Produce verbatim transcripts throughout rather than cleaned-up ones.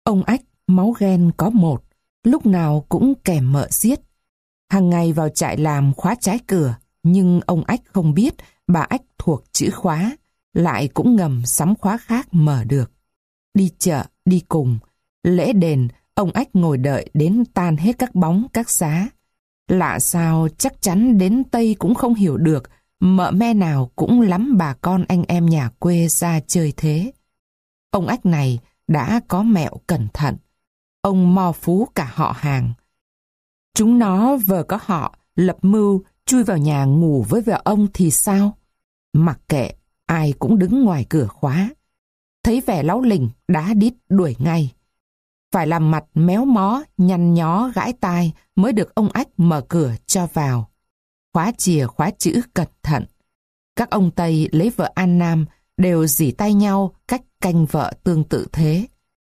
Ông ách máu ghen có một, lúc nào cũng kèm mợ giết. Hàng ngày vào trại làm khóa trái cửa, nhưng ông ách không biết bà ách thuộc chữ khóa, lại cũng ngầm sắm khóa khác mở được. Đi chợ, đi cùng, lễ đền, ông ách ngồi đợi đến tan hết các bóng các giá. Lạ sao chắc chắn đến Tây cũng không hiểu được, mợ me nào cũng lắm bà con anh em nhà quê ra chơi thế. Ông ách này đã có mẹo cẩn thận. Ông mò phú cả họ hàng. Chúng nó vờ có họ, lập mưu, chui vào nhà ngủ với vợ ông thì sao? Mặc kệ, ai cũng đứng ngoài cửa khóa. Thấy vẻ láu lình, đá đít đuổi ngay. Phải làm mặt méo mó, nhăn nhó gãi tai mới được ông ách mở cửa cho vào. Khóa chìa khóa chữ cẩn thận. Các ông Tây lấy vợ An Nam đều dỉ tay nhau cách canh vợ tương tự thế.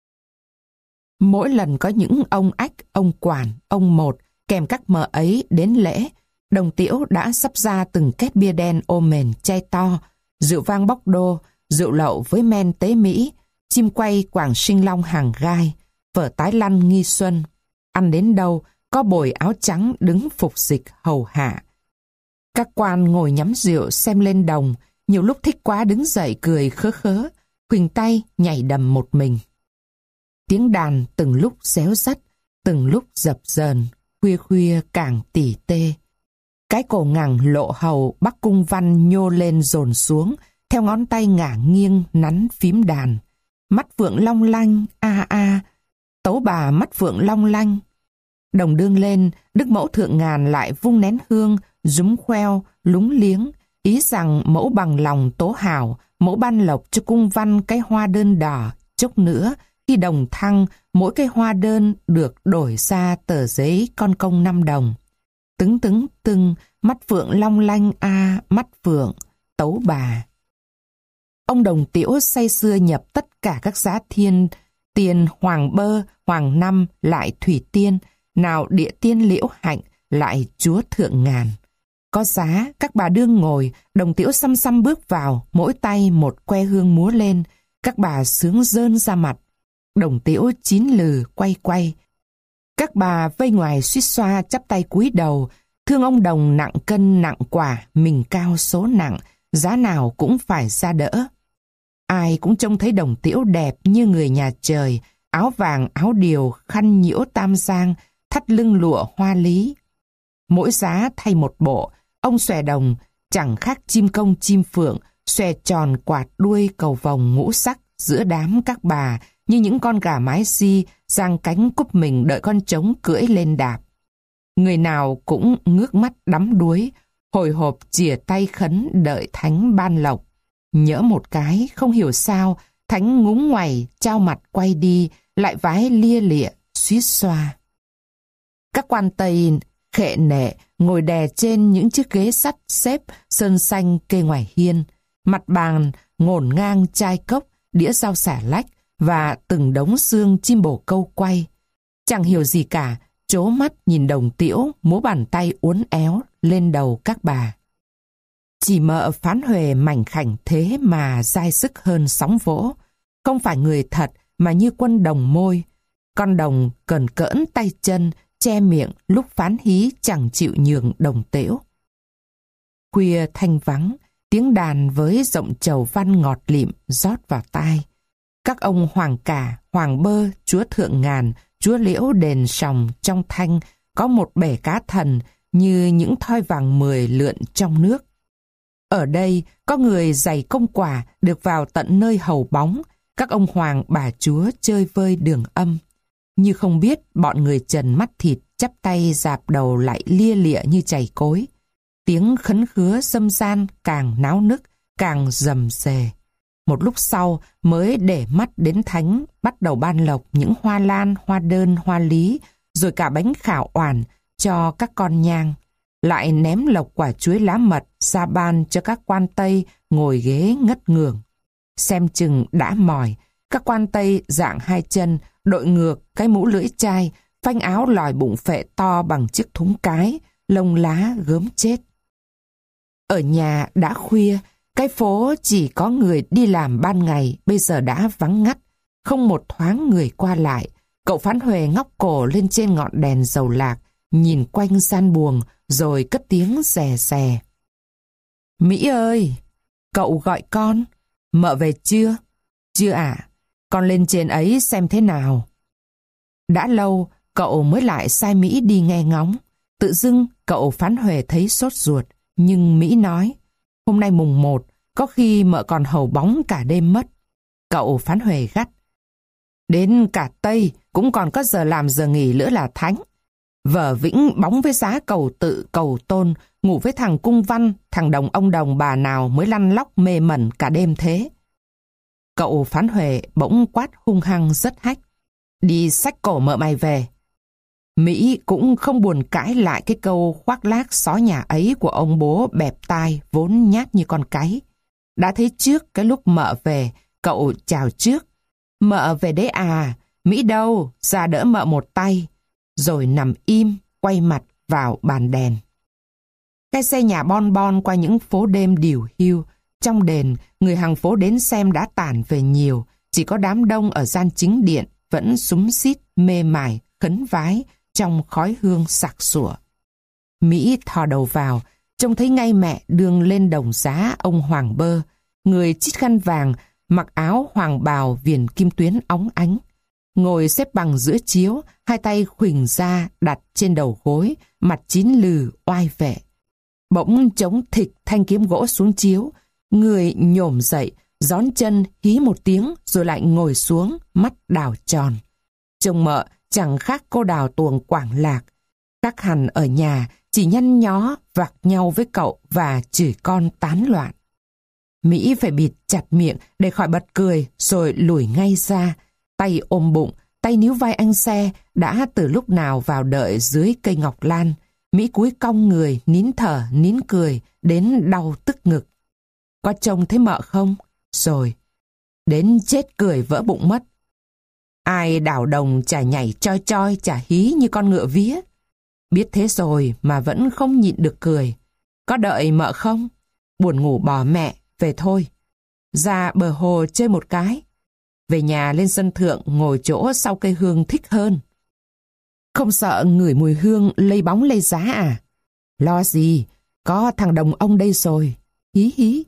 Mỗi lần có những ông ách, ông quản, ông một kèm các mợ ấy đến lễ, Đồng Tiễu đã sắp ra từng két bia đen ôm mền chai to, rượu vang bóc đô, rượu lậu với men tế Mỹ, chim quay Quảng Sinh Long hàng gai, phở tái lăn nghi xuân. Ăn đến đâu, có bồi áo trắng đứng phục dịch hầu hạ. Các quan ngồi nhắm rượu xem lên đồng, nhiều lúc thích quá đứng dậy cười khớ khớ, khuỳnh tay nhảy đầm một mình. Tiếng đàn từng lúc réo rắt, từng lúc dập dờn, khuya khuya càng tỉ tê. Cái cổ ngẳng lộ hầu Bắc Cung Văn nhô lên dồn xuống, theo ngón tay ngả nghiêng nắn phím đàn. Mắt phượng long lanh, a a, tấu bà mắt phượng long lanh. Đồng đương lên, Đức Mẫu Thượng Ngàn lại vung nén hương, rúm khoeo, lúng liếng, ý rằng mẫu bằng lòng tố hảo, mẫu ban lộc cho cung văn cái hoa đơn đỏ, chốc nữa, khi đồng thăng, mỗi cái hoa đơn được đổi ra tờ giấy con công năm đồng. Tứng tứng tưng, mắt phượng long lanh a, mắt phượng, tấu bà. Ông Đồng Tiễu say sưa nhập tất cả các giá thiên, tiền hoàng bơ, hoàng năm, lại thủy tiên, nào địa tiên liễu hạnh, lại chúa thượng ngàn. Có giá, các bà đương ngồi, Đồng Tiễu xăm xăm bước vào, mỗi tay một que hương múa lên, các bà sướng rơn ra mặt. Đồng Tiễu chín lừ quay quay. Các bà vây ngoài suýt xoa chắp tay cúi đầu, thương ông Đồng nặng cân nặng quả, mình cao số nặng, giá nào cũng phải ra đỡ. Ai cũng trông thấy Đồng Tiễu đẹp như người nhà trời, áo vàng áo điều, khăn nhiễu tam giang, thắt lưng lụa hoa lý. Mỗi giá thay một bộ, ông xòe đồng chẳng khác chim công chim phượng, xòe tròn quạt đuôi cầu vồng ngũ sắc giữa đám các bà như những con gà mái di giang cánh cúp mình đợi con trống cưỡi lên đạp. Người nào cũng ngước mắt đắm đuối, hồi hộp chìa tay khấn đợi thánh ban lộc. Nhỡ một cái, không hiểu sao, thánh ngúng ngoẩy, trao mặt quay đi, lại vái lia lịa, suýt xoa. Các quan Tây khệ nệ ngồi đè trên những chiếc ghế sắt xếp sơn xanh kê ngoài hiên, mặt bàn ngổn ngang chai cốc, đĩa rau xả lách và từng đống xương chim bồ câu quay. Chẳng hiểu gì cả, trố mắt nhìn Đồng Tiễu múa bàn tay uốn éo lên đầu các bà. Chỉ mợ Phán Huệ mảnh khảnh thế mà dai sức hơn sóng vỗ, không phải người thật mà như quân đồng môi. Con đồng cờn cỡn tay chân, che miệng lúc phán hí chẳng chịu nhường Đồng Tiễu. Khuya thanh vắng, tiếng đàn với giọng trầu văn ngọt lịm rót vào tai. Các ông hoàng cả, hoàng bơ, chúa thượng ngàn, chúa liễu đền sòng trong thanh có một bể cá thần như những thoi vàng mười lượn trong nước. Ở đây có người giày công quả được vào tận nơi hầu bóng, các ông hoàng bà chúa chơi vơi đường âm. Như không biết bọn người trần mắt thịt chắp tay dạp đầu lại lia lịa như chày cối. Tiếng khấn khứa dâm gian càng náo nức, càng rầm rề. Một lúc sau mới để mắt đến thánh bắt đầu ban lộc những hoa lan, hoa đơn, hoa lý, rồi cả bánh khảo oản cho các con nhang. Lại ném lộc quả chuối lá mật ra ban cho các quan Tây ngồi ghế ngất ngưởng. Xem chừng đã mỏi, các quan Tây dạng hai chân, đội ngược cái mũ lưỡi chai, phanh áo lòi bụng phệ to bằng chiếc thúng cái, lông lá gớm chết. Ở nhà đã khuya, cái phố chỉ có người đi làm ban ngày bây giờ đã vắng ngắt, không một thoáng người qua lại. Cậu Phán Huệ ngóc cổ lên trên ngọn đèn dầu lạc, nhìn quanh gian buồng, rồi cất tiếng rè rè. Mỹ ơi, cậu gọi con. Mợ về chưa? Chưa ạ, con lên trên ấy xem thế nào. Đã lâu, cậu mới lại sai Mỹ đi nghe ngóng. Tự dưng, cậu Phán Huệ thấy sốt ruột, nhưng Mỹ nói, hôm nay mùng một, có khi mợ còn hầu bóng cả đêm mất. Cậu Phán Huệ gắt, đến cả Tây cũng còn có giờ làm giờ nghỉ nữa là thánh. Vợ Vĩnh bóng với giá cầu tự cầu tôn, ngủ với thằng Cung Văn, thằng đồng ông đồng bà nào mới lăn lóc mê mẩn cả đêm thế. Cậu Phán Huệ bỗng quát hung hăng rất hách, đi xách cổ mợ mày về. Mỹ cũng không buồn cãi lại cái câu khoác lác xó nhà ấy của ông bố bẹp tai vốn nhát như con cái. Đã thấy trước cái lúc mợ về, cậu chào trước. Mợ về đấy à, Mỹ đâu, ra đỡ mợ một tay. Rồi nằm im, quay mặt vào bàn đèn. Cái xe nhà bon bon qua những phố đêm điều hiu. Trong đền, người hàng phố đến xem đã tản về nhiều. Chỉ có đám đông ở gian chính điện vẫn súm xít, mê mải, khấn vái trong khói hương sặc sủa. Mỹ thò đầu vào, trông thấy ngay mẹ đương lên đồng giá ông Hoàng Bơ, người chít khăn vàng, mặc áo hoàng bào viền kim tuyến óng ánh. Ngồi xếp bằng giữa chiếu, hai tay khuỳnh ra đặt trên đầu gối, mặt chín lừ oai vệ. Bỗng chống thịch thanh kiếm gỗ xuống chiếu, người nhổm dậy, gión chân hí một tiếng rồi lại ngồi xuống, mắt đào tròn. Trông mợ chẳng khác cô đào tuồng Quảng Lạc. Các hằn ở nhà chỉ nhăn nhó vạc nhau với cậu và chửi con tán loạn. Mỹ phải bịt chặt miệng để khỏi bật cười rồi lùi ngay ra, tay ôm bụng, tay níu vai anh xe đã từ lúc nào vào đợi dưới cây ngọc lan. Mỹ cúi cong người, nín thở, nín cười, đến đau tức ngực. Có trông thấy mợ không? Rồi. Đến chết cười vỡ bụng mất. Ai đảo đồng chả nhảy choi choi, chả hí như con ngựa vía. Biết thế rồi mà vẫn không nhịn được cười. Có đợi mợ không? Buồn ngủ bỏ mẹ, về thôi. Ra bờ hồ chơi một cái. Về nhà lên sân thượng ngồi chỗ sau cây hương thích hơn. Không sợ ngửi mùi hương lây bóng lây giá à? Lo gì, có thằng đồng ông đây rồi. Hí hí.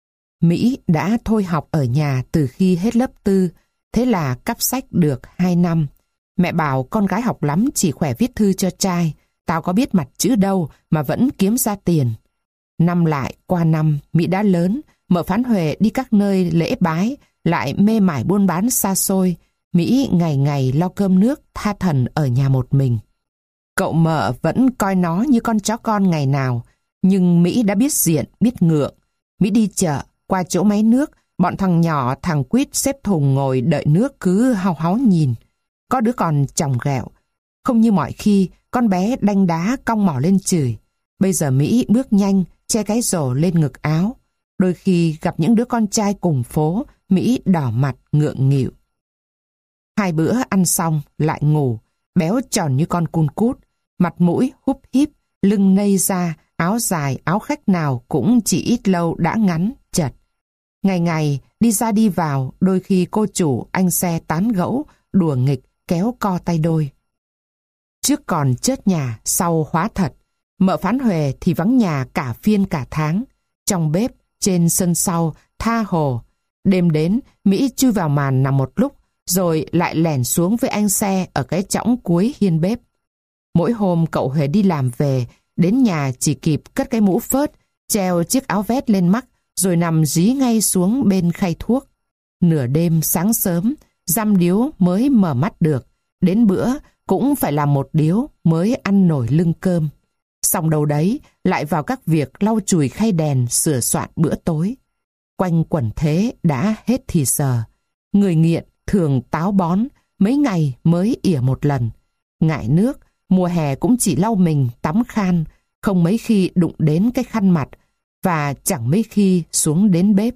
Mỹ đã thôi học ở nhà từ khi hết lớp tư, thế là cắp sách được hai năm. Mẹ bảo con gái học lắm chỉ khỏe viết thư cho trai, tao có biết mặt chữ đâu mà vẫn kiếm ra tiền. Năm lại qua năm, Mỹ đã lớn, mợ Phán Huệ đi các nơi lễ bái, lại mê mải buôn bán xa xôi. Mỹ ngày ngày lo cơm nước tha thần ở nhà một mình. Cậu mợ vẫn coi nó như con chó con ngày nào, nhưng Mỹ đã biết diện, biết ngượng. Mỹ đi chợ, qua chỗ máy nước, bọn thằng nhỏ, thằng Quýt xếp thùng ngồi đợi nước cứ hau háu nhìn. Có đứa còn chòng ghẹo. Không như mọi khi, con bé đanh đá cong mỏ lên chửi. Bây giờ Mỹ bước nhanh, che cái rổ lên ngực áo. Đôi khi gặp những đứa con trai cùng phố, Mỹ đỏ mặt ngượng nghịu. Hai bữa ăn xong lại ngủ, béo tròn như con cun cút, mặt mũi húp híp, lưng nây ra, áo dài, áo khách nào cũng chỉ ít lâu đã ngắn, chật. Ngày ngày đi ra đi vào, đôi khi cô chủ, anh xe tán gẫu, đùa nghịch, kéo co tay đôi. Trước còn chớt nhà, sau hóa thật. Mợ Phán Huệ thì vắng nhà cả phiên cả tháng. Trong bếp, trên sân sau, tha hồ. Đêm đến, Mỹ chui vào màn nằm một lúc, rồi lại lẻn xuống với anh xe ở cái chõng cuối hiên bếp. Mỗi hôm cậu Huệ đi làm về, đến nhà chỉ kịp cất cái mũ phớt, treo chiếc áo vest lên mắt, rồi nằm dí ngay xuống bên khay thuốc. Nửa đêm sáng sớm, dăm điếu mới mở mắt được. Đến bữa cũng phải làm một điếu mới ăn nổi lưng cơm. Xong đầu đấy lại vào các việc lau chùi khay đèn, sửa soạn bữa tối. Quanh quẩn thế đã hết thì giờ. Người nghiện thường táo bón, mấy ngày mới ỉa một lần. Ngại nước, mùa hè cũng chỉ lau mình tắm khan, không mấy khi đụng đến cái khăn mặt, và chẳng mấy khi xuống đến bếp.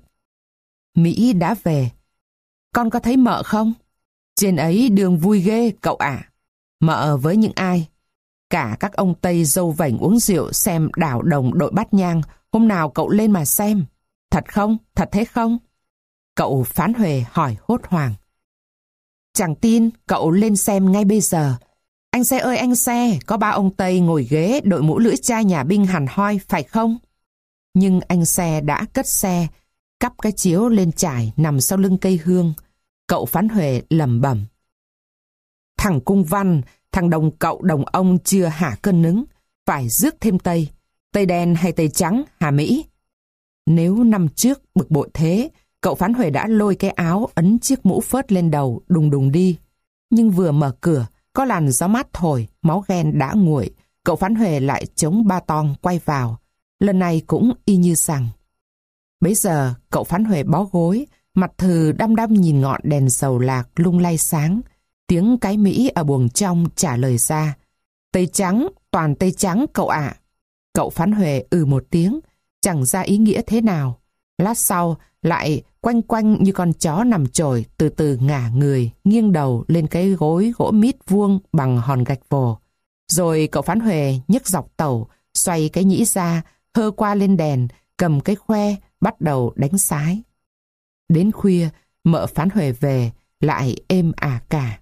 Mỹ đã về. Con có thấy mợ không? Trên ấy đường vui ghê cậu ạ. Mợ với những ai? Cả các ông Tây dâu vảnh uống rượu xem đảo đồng đội bát nhang. Hôm nào cậu lên mà xem. Thật không? Thật thế không? Cậu Phán Huệ hỏi hốt hoảng. Chẳng tin, cậu lên xem ngay bây giờ. Anh xe ơi anh xe, có ba ông Tây ngồi ghế đội mũ lưỡi chai nhà binh hẳn hoi, phải không? Nhưng anh xe đã cất xe, cắp cái chiếu lên trải nằm sau lưng cây hương. Cậu Phán Huệ lẩm bẩm. Thằng Cung Văn, thằng đồng cậu đồng ông chưa hả cơn nứng, phải rước thêm Tây. Tây đen hay Tây trắng, hả Mỹ? Nếu năm trước bực bội thế, cậu Phán Huệ đã lôi cái áo ấn chiếc mũ phớt lên đầu đùng đùng đi. Nhưng vừa mở cửa, có làn gió mát thổi, máu ghen đã nguội, cậu Phán Huệ lại chống ba tong quay vào. Lần này cũng y như rằng. Bấy giờ, cậu Phán Huệ bó gối, mặt thừ đăm đăm nhìn ngọn đèn dầu lạc lung lay sáng. Tiếng cái Mỹ ở buồng trong trả lời ra. Tây trắng, toàn Tây trắng cậu ạ. Cậu Phán Huệ ừ một tiếng, chẳng ra ý nghĩa thế nào. Lát sau, lại quanh quanh như con chó nằm chổi, từ từ ngả người, nghiêng đầu lên cái gối gỗ mít vuông bằng hòn gạch vồ. Rồi cậu Phán Huệ nhấc dọc tàu, xoay cái nhĩ ra, hơ qua lên đèn, cầm cái khoe, bắt đầu đánh sái. Đến khuya, mợ Phán Huệ về, lại êm ả cả.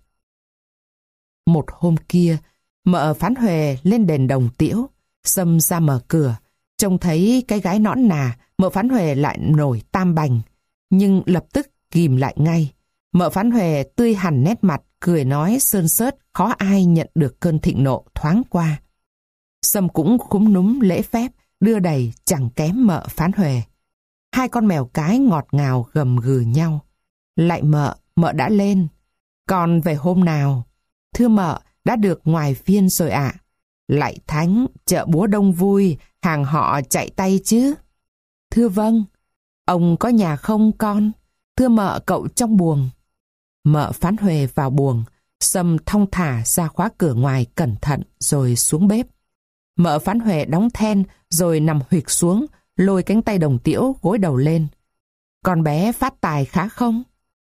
Một hôm kia, mợ Phán Huệ lên đền Đồng Tiễu, Sâm ra mở cửa, trông thấy cái gái nõn nà, mợ Phán Huệ lại nổi tam bành, nhưng lập tức ghìm lại ngay. Mợ Phán Huệ tươi hẳn nét mặt, cười nói sơn sớt, khó ai nhận được cơn thịnh nộ thoáng qua. Sâm cũng khúm núm lễ phép, đưa đẩy chẳng kém mợ Phán Huệ. Hai con mèo cái ngọt ngào gầm gừ nhau. Lại mợ, mợ đã lên. Còn về hôm nào? Thưa mợ, đã được ngoài phiên rồi ạ. Lại thánh, chợ búa đông vui, hàng họ chạy tay chứ. Thưa vâng. Ông có nhà không con? Thưa mợ, cậu trong buồng. Mợ Phán Huệ vào buồng, Sâm thong thả ra khóa cửa ngoài cẩn thận rồi xuống bếp. Mợ Phán Huệ đóng then rồi nằm huỵch xuống, lôi cánh tay Đồng Tiễu gối đầu lên. Con bé phát tài khá không?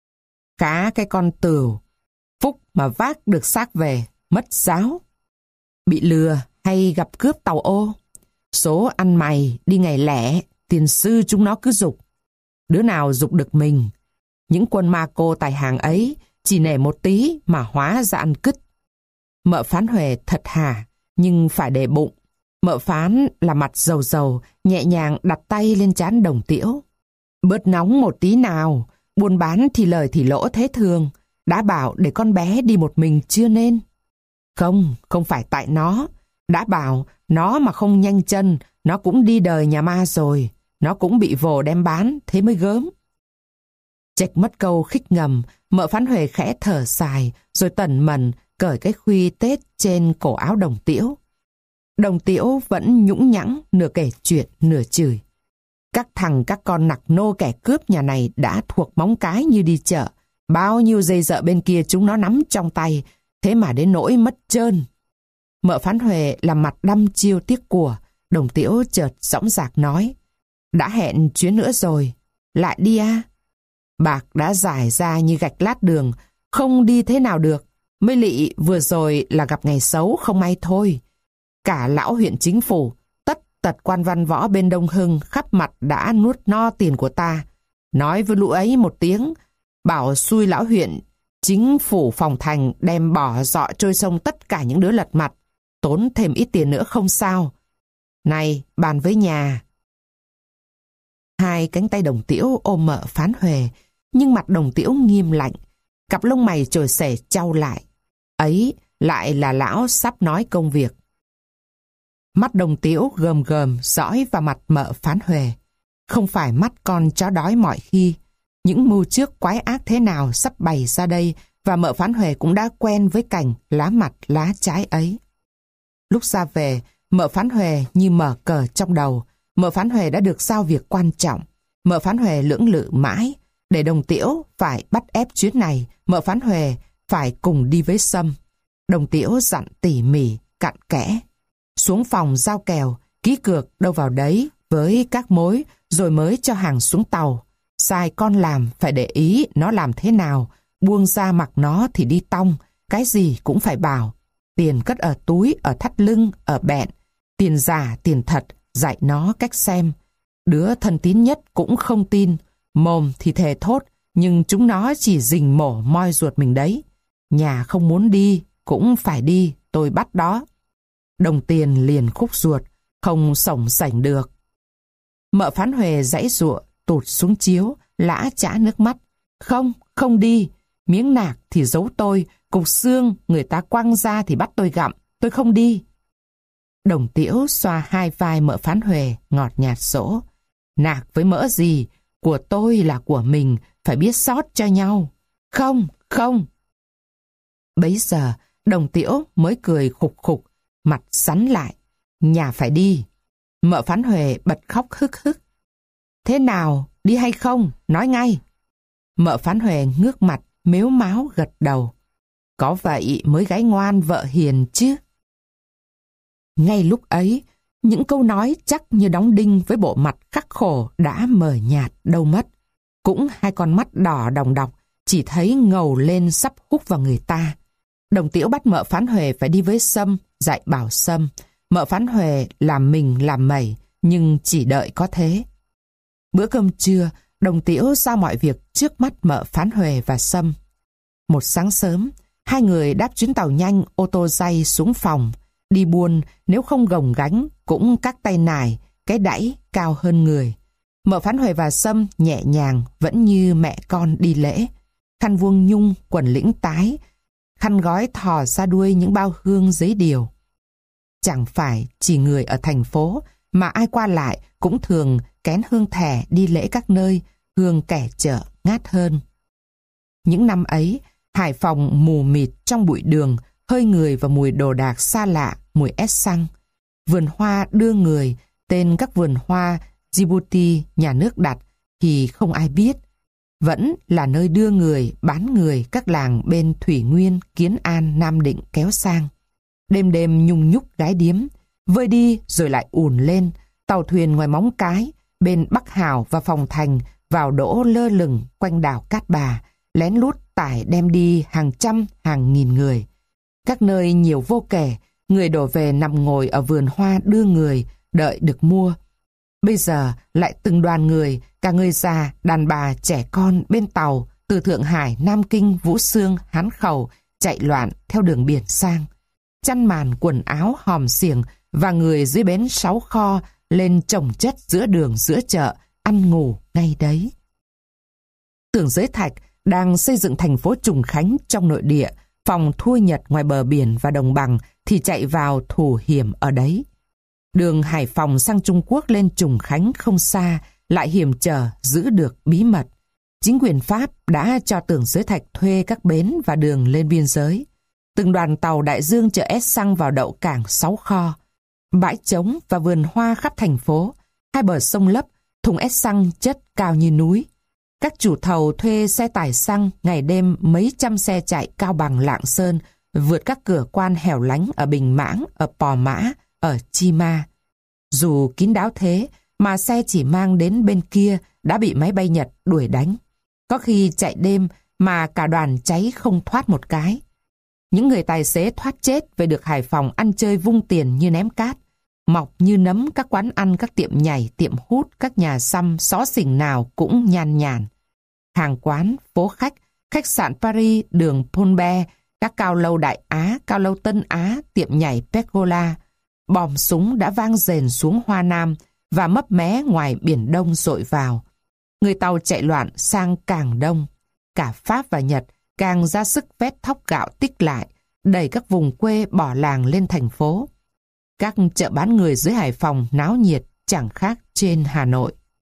Khá cái con tửu, phúc mà vác được xác về, mất giáo. Bị lừa hay gặp cướp tàu ô? Số ăn mày đi ngày lẻ, tiền sư chúng nó cứ giục. Đứa nào giục được mình? Những quân ma cô tài hàng ấy chỉ nể một tí mà hóa ra ăn cứt. Mợ Phán Huệ thật hả, nhưng phải để bụng. Mợ Phán là mặt dầu dầu, nhẹ nhàng đặt tay lên trán Đồng Tiễu. Bớt nóng một tí nào, buôn bán thì lời thì lỗ thế thường. Đã bảo để con bé đi một mình chưa nên. Không, không phải tại nó. Đã bảo nó mà không nhanh chân, nó cũng đi đời nhà ma rồi. Nó cũng bị vồ đem bán, thế mới gớm. Chệch mất câu khích ngầm, mợ Phán Huệ khẽ thở dài, rồi tẩn mẩn cởi cái khuy tết trên cổ áo Đồng Tiễu. Đồng Tiễu vẫn nhũng nhãng, nửa kể chuyện, nửa chửi. Các thằng các con nặc nô kẻ cướp nhà này đã thuộc móng cái như đi chợ. Bao nhiêu dây dợ bên kia chúng nó nắm trong tay, thế mà đến nỗi mất trơn. Mợ Phán Huệ làm mặt đăm chiêu tiếc của. Đồng Tiễu chợt dõng dạc nói. Đã hẹn chuyến nữa rồi, lại đi à? Bạc đã giải ra như gạch lát đường, không đi thế nào được. Mới lị vừa rồi là gặp ngày xấu không may thôi. Cả lão huyện chính phủ, tất tật quan văn võ bên Đông Hưng khắp mặt đã nuốt no tiền của ta. Nói với lũ ấy một tiếng, bảo xui lão huyện chính phủ phòng thành đem bỏ dọ trôi sông tất cả những đứa lật mặt. Tốn thêm ít tiền nữa không sao. Này, bàn với nhà. Hai cánh tay Đồng Tiễu ôm mợ Phán Huệ, nhưng mặt Đồng Tiễu nghiêm lạnh, cặp lông mày trồi xẻ chau lại. Ấy lại là lão sắp nói công việc. Mắt Đồng Tiễu gờm gờm dõi vào mặt mợ Phán Huệ. Không phải mắt con chó đói mọi khi. Những mưu trước quái ác thế nào sắp bày ra đây, và mợ Phán Huệ cũng đã quen với cảnh lá mặt lá trái ấy. Lúc ra về, mợ Phán Huệ như mở cờ trong đầu. Mợ Phán Huệ đã được giao việc quan trọng. Mợ Phán Huệ lưỡng lự mãi. Để Đồng Tiễu phải bắt ép chuyến này, mợ Phán Huệ phải cùng đi với Sâm. Đồng Tiễu dặn tỉ mỉ, cặn kẽ. Xuống phòng giao kèo, ký cược đâu vào đấy với các mối, rồi mới cho hàng xuống tàu. Sai con làm phải để ý nó làm thế nào, buông ra mặc nó thì đi tong, cái gì cũng phải bảo. Tiền cất ở túi, ở thắt lưng, ở bẹn, tiền giả, tiền thật, dạy nó cách xem. Đứa thân tín nhất cũng không tin, mồm thì thề thốt, nhưng chúng nó chỉ rình mổ moi ruột mình đấy. Nhà không muốn đi, cũng phải đi, tôi bắt đó. Đồng Tiền liền khúc ruột, không xổng xảnh được. Mợ Phán Huệ giãy giụa, tụt xuống chiếu, lã chã nước mắt. Không, không đi. Miếng nạc thì giấu tôi, cục xương người ta quăng ra thì bắt tôi gặm, tôi không đi. Đồng Tiễu xoa hai vai mợ Phán Huệ, ngọt nhạt dỗ. Nạc với mỡ gì, của tôi là của mình, phải biết xót cho nhau. Không, không. Bấy giờ, Đồng Tiễu mới cười khục khục, mặt sắn lại. Nhà phải đi. Mợ Phán Huệ bật khóc hức hức. Thế nào, đi hay không? Nói ngay. Mợ Phán Huệ ngước mặt, mếu máo gật đầu. Có vậy mới gái ngoan vợ hiền chứ. Ngay lúc ấy, những câu nói chắc như đóng đinh với bộ mặt khắc khổ đã mờ nhạt đâu mất. Cũng hai con mắt đỏ đòng đọc, chỉ thấy ngầu lên sắp hút vào người ta. Đồng Tiễu bắt mợ Phán Huệ phải đi với Sâm, dạy bảo Sâm. Mợ Phán Huệ làm mình làm mẩy, nhưng chỉ đợi có thế. Bữa cơm trưa, Đồng Tiễu giao mọi việc trước mắt mợ Phán Huệ và Sâm. Một sáng sớm, hai người đáp chuyến tàu nhanh ô tô day xuống phòng. Đi buôn, nếu không gồng gánh, cũng các tay nải, cái đẫy cao hơn người. Mợ Phán Huệ và Sâm nhẹ nhàng, vẫn như mẹ con đi lễ. Khăn vuông nhung, quần lĩnh tái, khăn gói thò ra đuôi những bao hương giấy điều. Chẳng phải chỉ người ở thành phố, mà ai qua lại cũng thường kén hương thẻ đi lễ các nơi, hương kẻ chợ ngát hơn. Những năm ấy, Hải Phòng mù mịt trong bụi đường, hơi người và mùi đồ đạc xa lạ, mùi ép xăng. Vườn hoa đưa người, tên các vườn hoa Djibouti nhà nước đặt thì không ai biết. Vẫn là nơi đưa người, bán người các làng bên Thủy Nguyên, Kiến An, Nam Định kéo sang. Đêm đêm nhung nhúc gái điếm, vơi đi rồi lại ùn lên, tàu thuyền ngoài Móng Cái, bên Bắc Hào và Phòng Thành vào đỗ lơ lửng quanh đảo Cát Bà, lén lút tải đem đi hàng trăm, hàng nghìn người. Các nơi nhiều vô kể, người đổ về nằm ngồi ở vườn hoa đưa người, đợi được mua. Bây giờ lại từng đoàn người, cả người già, đàn bà, trẻ con bên tàu, từ Thượng Hải, Nam Kinh, Vũ Xương, Hán Khẩu, chạy loạn theo đường biển sang. Chăn màn quần áo hòm xiềng và người dưới bến Sáu Kho lên chồng chất giữa đường giữa chợ, ăn ngủ ngay đấy. Tưởng Giới Thạch đang xây dựng thành phố Trùng Khánh trong nội địa, phòng thua Nhật ngoài bờ biển và đồng bằng thì chạy vào thủ hiểm ở đấy. Đường Hải Phòng sang Trung Quốc lên Trùng Khánh không xa, lại hiểm trở giữ được bí mật. Chính quyền Pháp đã cho Tưởng Giới Thạch thuê các bến và đường lên biên giới. Từng đoàn tàu đại dương chở ép xăng vào đậu cảng Sáu Kho. Bãi trống và vườn hoa khắp thành phố, hai bờ sông lấp, thùng ép xăng chất cao như núi. Các chủ thầu thuê xe tải xăng ngày đêm mấy trăm xe chạy Cao Bằng, Lạng Sơn, vượt các cửa quan hẻo lánh ở Bình Mãng, ở Pò Mã, ở Chi Ma. Dù kín đáo thế mà xe chỉ mang đến bên kia đã bị máy bay Nhật đuổi đánh. Có khi chạy đêm mà cả đoàn cháy không thoát một cái. Những người tài xế thoát chết về được Hải Phòng ăn chơi vung tiền như ném cát. Mọc như nấm các quán ăn, các tiệm nhảy, tiệm hút, các nhà xăm, xó xỉnh nào cũng nhan nhản. Hàng quán, phố khách, khách sạn Paris, đường Ponbe, các cao lâu Đại Á, cao lâu Tân Á, tiệm nhảy Pergola. Bom súng đã vang rền xuống Hoa Nam và mấp mé ngoài Biển Đông dội vào. Người tàu chạy loạn sang càng đông. Cả Pháp và Nhật càng ra sức vét thóc gạo tích lại, đẩy các vùng quê bỏ làng lên thành phố. Các chợ bán người dưới Hải Phòng náo nhiệt chẳng khác trên Hà Nội.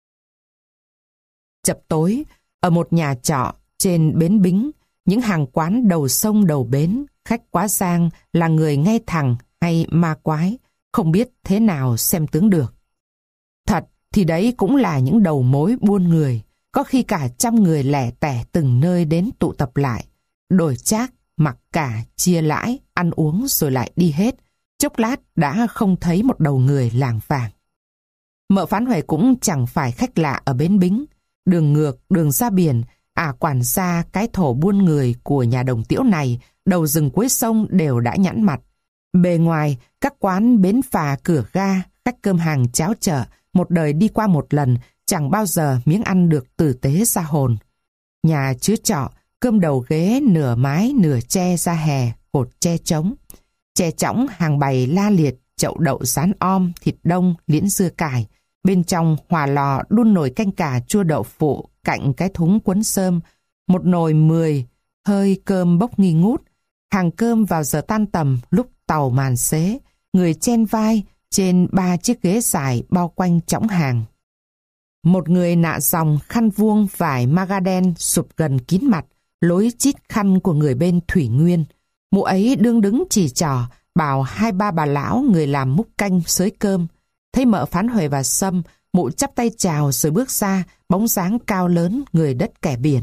Chập tối, ở một nhà trọ trên bến Bính, những hàng quán đầu sông đầu bến, khách quá giang là người ngay thẳng hay ma quái, không biết thế nào xem tướng được. Thật thì đấy cũng là những đầu mối buôn người, có khi cả trăm người lẻ tẻ từng nơi đến tụ tập lại, đổi trác, mặc cả, chia lãi, ăn uống rồi lại đi hết. Chốc lát đã không thấy một đầu người làng vàng. Mợ Phán Huệ cũng chẳng phải khách lạ ở bến Bính. Đường ngược, đường ra biển, à quản gia cái thổ buôn người của nhà Đồng Tiễu này, đầu rừng cuối sông đều đã nhẵn mặt. Bề ngoài, các quán bến phà cửa ga, khách cơm hàng cháo chợ, một đời đi qua một lần, chẳng bao giờ miếng ăn được tử tế ra hồn. Nhà chứa trọ, cơm đầu ghế nửa mái nửa tre ra hè, cột tre trống. Tre trõng hàng bày la liệt, chậu đậu rán om, thịt đông, liễn dưa cải. Bên trong hỏa lò đun nồi canh cà chua đậu phụ, cạnh cái thúng cuốn sơm. Một nồi mười, hơi cơm bốc nghi ngút. Hàng cơm vào giờ tan tầm, lúc tàu màn xế. Người chen vai trên ba chiếc ghế dài bao quanh chõng hàng. Một người nạ dòng khăn vuông vải maga đen sụp gần kín mặt, lối chít khăn của người bên Thủy Nguyên. Mụ ấy đương đứng chỉ trỏ, bảo hai ba bà lão người làm múc canh xới cơm. Thấy Mợ Phán Huệ và Sâm, mụ chắp tay chào rồi bước ra, bóng dáng cao lớn, người đất kẻ biển.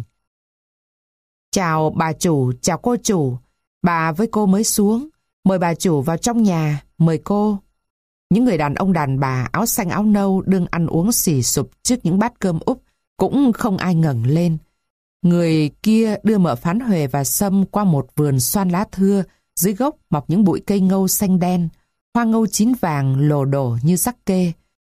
Chào bà chủ, chào cô chủ, bà với cô mới xuống, mời bà chủ vào trong nhà, mời cô. Những người đàn ông đàn bà áo xanh áo nâu đương ăn uống xì sụp trước những bát cơm úp, cũng không ai ngẩng lên. Người kia đưa Mợ Phán Huệ và Sâm qua một vườn xoan lá thưa, dưới gốc mọc những bụi cây ngâu xanh đen, hoa ngâu chín vàng lồ đổ như rắc kê.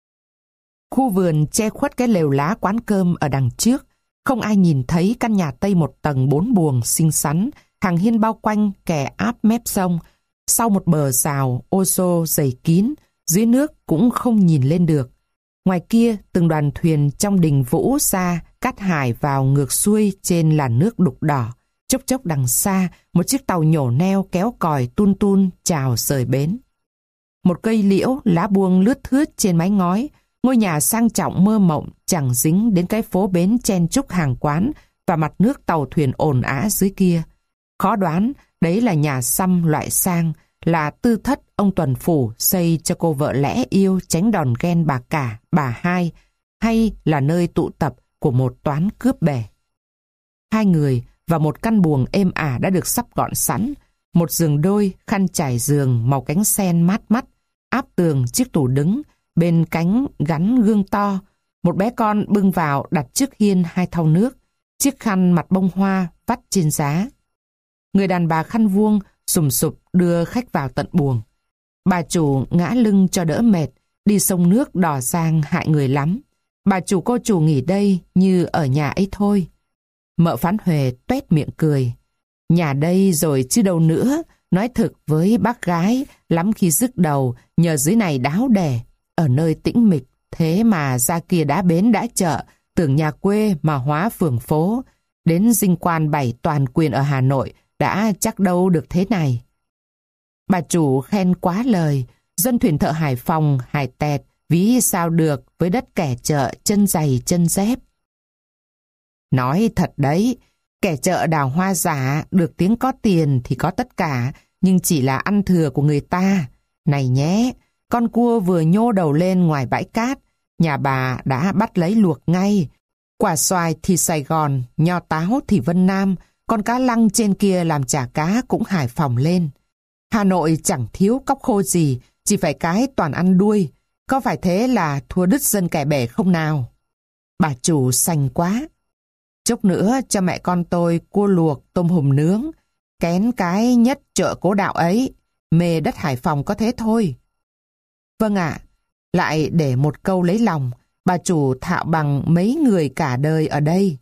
Khu vườn che khuất cái lều lá quán cơm ở đằng trước, không ai nhìn thấy căn nhà Tây một tầng bốn buồng xinh xắn, hàng hiên bao quanh kè áp mép sông, sau một bờ rào ô xô dày kín, dưới nước cũng không nhìn lên được. Ngoài kia, từng đoàn thuyền trong đình Vũ ra cát hải vào ngược xuôi trên làn nước đục đỏ. Chốc chốc đằng xa, một chiếc tàu nhổ neo kéo còi tun tun chào rời bến. Một cây liễu lá buông lướt thướt trên mái ngói, ngôi nhà sang trọng mơ mộng chẳng dính đến cái phố bến chen chúc hàng quán và mặt nước tàu thuyền ồn ả dưới kia. Khó đoán, đấy là nhà xăm loại sang, là tư thất ông Tuần Phủ xây cho cô vợ lẽ yêu tránh đòn ghen bà cả, bà hai, hay là nơi tụ tập của một toán cướp bè. Hai người và một căn buồng êm ả đã được sắp gọn sẵn, một giường đôi, khăn trải giường màu cánh sen mát mắt, áp tường chiếc tủ đứng, bên cánh gắn gương to, một bé con bưng vào đặt trước hiên hai thau nước, chiếc khăn mặt bông hoa vắt trên giá. Người đàn bà khăn vuông sùm sụp đưa khách vào tận buồng. Bà chủ ngã lưng cho đỡ mệt, đi sông nước đò giang hại người lắm. Bà chủ cô chủ nghỉ đây như ở nhà ấy thôi. Mợ Phán Huệ tuét miệng cười. Nhà đây rồi chứ đâu nữa, nói thực với bác gái, lắm khi dứt đầu, nhờ dưới này đáo đẻ, ở nơi tĩnh mịch, thế mà ra kia đã bến đã chợ, tưởng nhà quê mà hóa phường phố, đến dinh quan bảy toàn quyền ở Hà Nội, đã chắc đâu được thế này. Bà chủ khen quá lời, dân thuyền thợ Hải Phòng, Hải Tẹt, ví sao được với đất kẻ chợ chân giày chân dép. Nói thật đấy, kẻ chợ đào hoa giả, được tiếng có tiền thì có tất cả, nhưng chỉ là ăn thừa của người ta. Này nhé, con cua vừa nhô đầu lên ngoài bãi cát, nhà bà đã bắt lấy luộc ngay. Quả xoài thì Sài Gòn, nho táo thì Vân Nam, con cá lăng trên kia làm chả cá cũng Hải Phòng lên. Hà Nội chẳng thiếu cóc khô gì, chỉ phải cái toàn ăn đuôi. Có phải thế là thua đứt dân kẻ bể không nào? Bà chủ xanh quá. Chốc nữa cho mẹ con tôi cua luộc, tôm hùm nướng. Kén cái nhất chợ Cố Đạo ấy. Mê đất Hải Phòng có thế thôi. Vâng ạ. Lại để một câu lấy lòng. Bà chủ thạo bằng mấy người cả đời ở đây.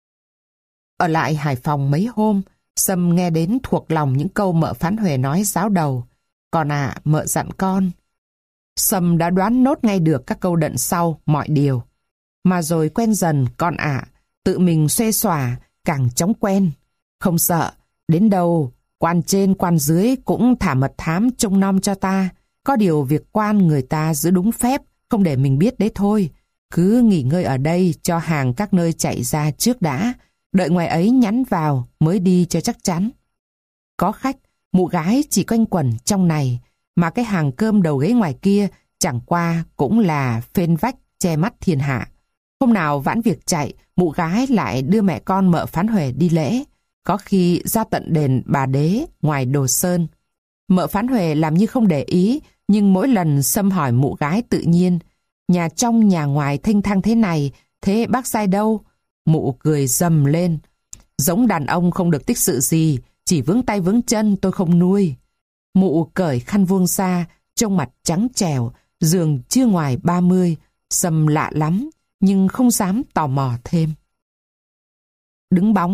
Ở lại Hải Phòng mấy hôm, Sâm nghe đến thuộc lòng những câu Mợ Phán Huệ nói giáo đầu. Còn ạ, à, Mợ dặn con. Sâm đã đoán nốt ngay được các câu đận sau mọi điều. Mà rồi quen dần con ạ, à, tự mình xuê xòa, càng chóng quen. Không sợ, đến đâu, quan trên quan dưới cũng thả mật thám trông nom cho ta. Có điều việc quan người ta giữ đúng phép, không để mình biết đấy thôi. Cứ nghỉ ngơi ở đây cho hàng các nơi chạy ra trước đã. Đợi ngoài ấy nhắn vào mới đi cho chắc chắn. Có khách, mụ gái chỉ quanh quẩn trong này, mà cái hàng cơm đầu ghế ngoài kia chẳng qua cũng là phên vách che mắt thiên hạ. Hôm nào vãn việc chạy, mụ gái lại đưa mẹ con Mợ Phán Huệ đi lễ, có khi ra tận đền Bà Đế ngoài Đồ Sơn. Mợ Phán Huệ làm như không để ý, nhưng mỗi lần Sâm hỏi mụ gái tự nhiên, nhà trong nhà ngoài thênh thang thế này, thế bác sai đâu? Mụ cười rầm lên. Giống đàn ông không được tích sự gì, chỉ vướng tay vướng chân tôi không nuôi. Mụ cởi khăn vuông ra, trông mặt trắng trẻo, giường chưa ngoài ba mươi. Sâm lạ lắm, nhưng không dám tò mò thêm. Đứng bóng,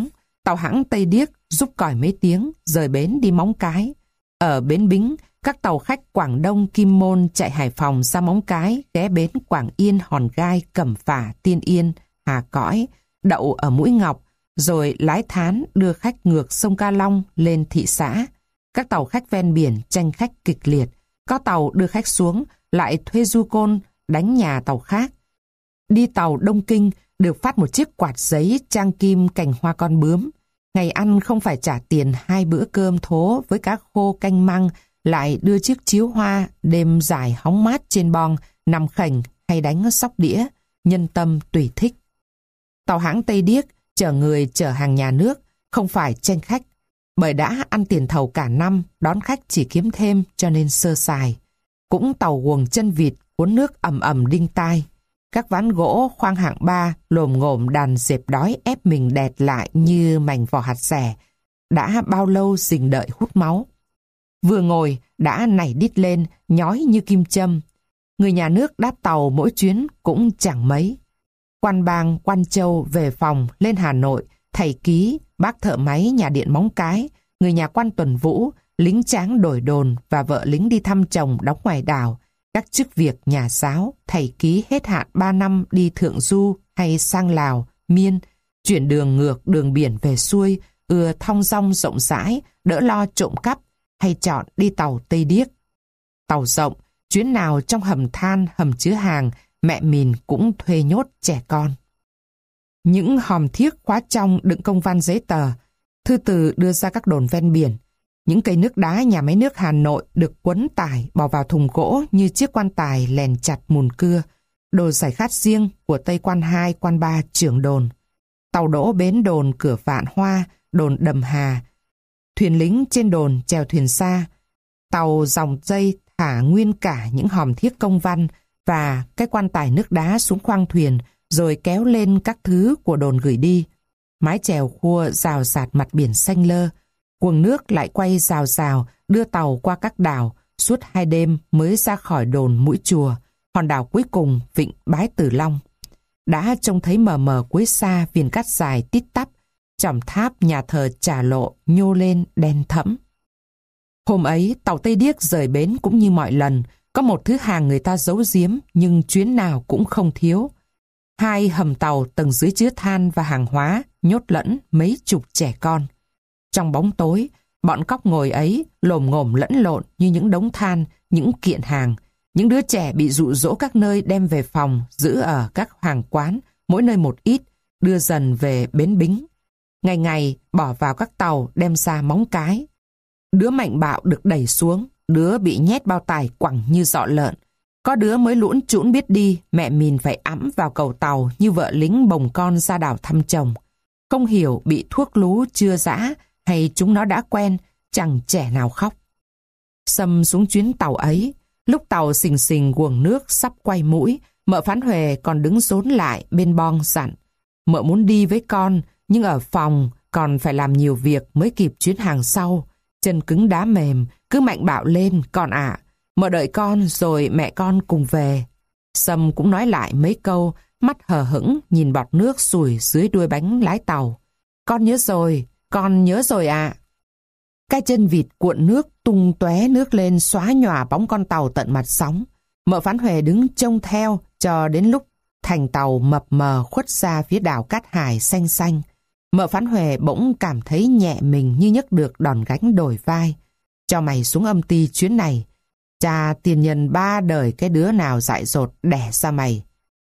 Tàu hãng Tây Điếc rúc còi mấy tiếng, rời bến đi Móng Cái. Ở bến Bính, các tàu khách Quảng Đông, Kim Môn chạy Hải Phòng ra Móng Cái, ghé bến Quảng Yên, Hòn Gai, Cẩm Phả, Tiên Yên, Hà Cõi, đậu ở Mũi Ngọc, rồi lái thán đưa khách ngược sông Ca Long lên thị xã. Các tàu khách ven biển tranh khách kịch liệt, có tàu đưa khách xuống, lại thuê du côn đánh nhà tàu khác. Đi tàu Đông Kinh được phát một chiếc quạt giấy trang kim cành hoa con bướm. Ngày ăn không phải trả tiền hai bữa cơm thố với cá khô canh măng, lại đưa chiếc chiếu hoa đêm dài hóng mát trên bon, nằm khành hay đánh sóc đĩa, nhân tâm tùy thích. Tàu hãng Tây Điếc chở người chở hàng nhà nước, không phải tranh khách, bởi đã ăn tiền thầu cả năm, đón khách chỉ kiếm thêm cho nên sơ sài. Cũng tàu guồng chân vịt cuốn nước ầm ầm đinh tai. Các ván gỗ khoang hạng ba lồm ngồm đàn dẹp đói ép mình đẹt lại như mảnh vỏ hạt rẻ, đã bao lâu rình đợi hút máu. Vừa ngồi đã nảy đít lên, nhói như kim châm. Người nhà nước đáp tàu mỗi chuyến cũng chẳng mấy. Quan bang, quan châu về phòng lên Hà Nội, thầy ký, bác thợ máy nhà điện Móng Cái, người nhà quan tuần vũ, lính tráng đổi đồn và vợ lính đi thăm chồng đóng ngoài đảo, các chức việc nhà giáo, thầy ký hết hạn ba năm đi thượng du hay sang Lào, Miên, chuyển đường ngược đường biển về xuôi, ưa thong dong rộng rãi, đỡ lo trộm cắp, hay chọn đi tàu Tây Điếc. Tàu rộng, chuyến nào trong hầm than, hầm chứa hàng, mẹ mìn cũng thuê nhốt trẻ con. Những hòm thiếc khóa trong đựng công văn giấy tờ, thư từ đưa ra các đồn ven biển. Những cây nước đá nhà máy nước Hà Nội được quấn tải bỏ vào thùng gỗ như chiếc quan tài lèn chặt mùn cưa. Đồ giải khát riêng của Tây quan hai, quan ba, trưởng đồn. Tàu đỗ bến đồn Cửa Vạn Hoa, đồn Đầm Hà. Thuyền lính trên đồn chèo thuyền xa. Tàu dòng dây thả nguyên cả những hòm thiếc công văn và cái quan tài nước đá xuống khoang thuyền, rồi kéo lên các thứ của đồn gửi đi. Mái chèo khua rào rạt mặt biển xanh lơ. Quầng nước lại quay rào rào đưa tàu qua các đảo, suốt hai đêm mới ra khỏi đồn Mũi Chùa, hòn đảo cuối cùng vịnh Bái Tử Long. Đã trông thấy mờ mờ cuối xa viền cát dài tít tắp, chòm tháp nhà thờ Trà Lộ nhô lên đen thẫm. Hôm ấy tàu Tây Điếc rời bến cũng như mọi lần, có một thứ hàng người ta giấu giếm nhưng chuyến nào cũng không thiếu. Hai hầm tàu tầng dưới chứa than và hàng hóa, nhốt lẫn mấy chục trẻ con. Trong bóng tối, bọn cóc ngồi ấy lồm ngồm lẫn lộn như những đống than, những kiện hàng. Những đứa trẻ bị dụ dỗ các nơi đem về phòng, giữ ở các hàng quán, mỗi nơi một ít, đưa dần về bến Bính. Ngày ngày bỏ vào các tàu đem ra Móng Cái. Đứa mạnh bạo được đẩy xuống, đứa bị nhét bao tải quẳng như dọ lợn. Có đứa mới lũn trũn biết đi, mẹ mìn phải ẵm vào cầu tàu như vợ lính bồng con ra đảo thăm chồng. Không hiểu bị thuốc lú chưa dã hay chúng nó đã quen, chẳng trẻ nào khóc. Sâm xuống chuyến tàu ấy, lúc tàu xình xình guồng nước sắp quay mũi, mợ Phán Huệ còn đứng rốn lại bên bon dặn. Mợ muốn đi với con, nhưng ở phòng còn phải làm nhiều việc mới kịp chuyến hàng sau. Chân cứng đá mềm, cứ mạnh bạo lên, con ạ. Mợ đợi con rồi mẹ con cùng về. Sâm cũng nói lại mấy câu, mắt hờ hững nhìn bọt nước sủi dưới đuôi bánh lái tàu. Con nhớ rồi, con nhớ rồi ạ. Cái chân vịt cuộn nước tung tóe nước lên xóa nhòa bóng con tàu tận mặt sóng. Mợ Phán Huệ đứng trông theo cho đến lúc thành tàu mập mờ khuất ra phía đảo Cát Hải xanh xanh. Mợ Phán Huệ bỗng cảm thấy nhẹ mình như nhấc được đòn gánh đổi vai. Cho mày xuống âm ty chuyến này. Cha tiền nhân ba đời cái đứa nào dại dột đẻ ra mày.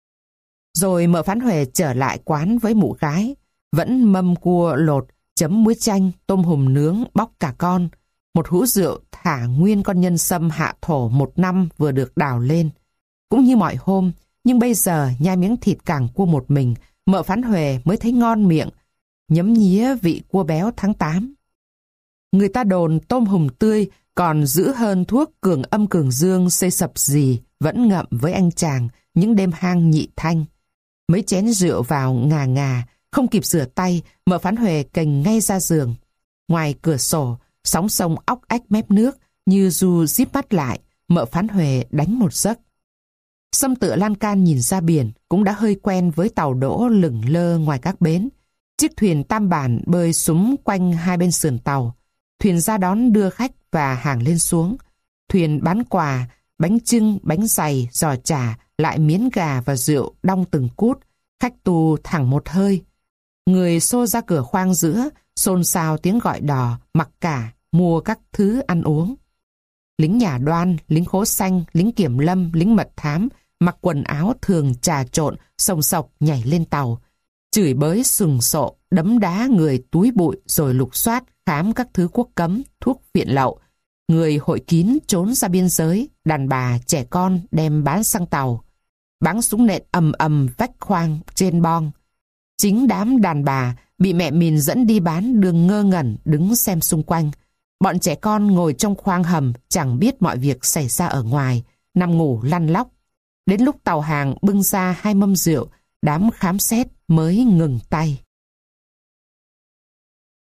Rồi mợ Phán Huệ trở lại quán với mụ gái. Vẫn mâm cua lột, chấm muối chanh, tôm hùm nướng, bóc cả con. Một hũ rượu thả nguyên con nhân sâm hạ thổ một năm vừa được đào lên. Cũng như mọi hôm, nhưng bây giờ nhai miếng thịt càng cua một mình, mợ Phán Huệ mới thấy ngon miệng, nhấm nhía vị cua béo tháng tám. Người ta đồn tôm hùm tươi còn giữ hơn thuốc cường âm cường dương xây sập gì vẫn ngậm với anh chàng những đêm hang nhị thanh. Mấy chén rượu vào ngà ngà, không kịp rửa tay, mợ Phán Huệ cành ngay ra giường. Ngoài cửa sổ, sóng sông óc ách mép nước, như du díp mắt lại, mợ Phán Huệ đánh một giấc. Sâm tựa lan can nhìn ra biển, cũng đã hơi quen với tàu đỗ lửng lơ ngoài các bến. Chiếc thuyền tam bản bơi xúm quanh hai bên sườn tàu. Thuyền ra đón đưa khách và hàng lên xuống. Thuyền bán quà, bánh chưng, bánh dày, giò chả, lại miến gà và rượu đong từng cút. Khách tu thẳng một hơi. Người xô ra cửa khoang giữa, xôn xao tiếng gọi đò, mặc cả, mua các thứ ăn uống. Lính nhà đoan, lính khố xanh, lính kiểm lâm, lính mật thám, mặc quần áo thường trà trộn, sồng sộc nhảy lên tàu. Chửi bới sừng sộ, đấm đá người túi bụi rồi lục soát, khám các thứ quốc cấm, thuốc viện lậu. Người hội kín trốn ra biên giới, đàn bà, trẻ con đem bán sang tàu. Bắn súng nện ầm ầm vách khoang trên bong. Chính đám đàn bà bị mẹ mìn dẫn đi bán đường ngơ ngẩn đứng xem xung quanh. Bọn trẻ con ngồi trong khoang hầm chẳng biết mọi việc xảy ra ở ngoài, nằm ngủ lăn lóc. Đến lúc tàu hàng bưng ra hai mâm rượu, đám khám xét mới ngừng tay.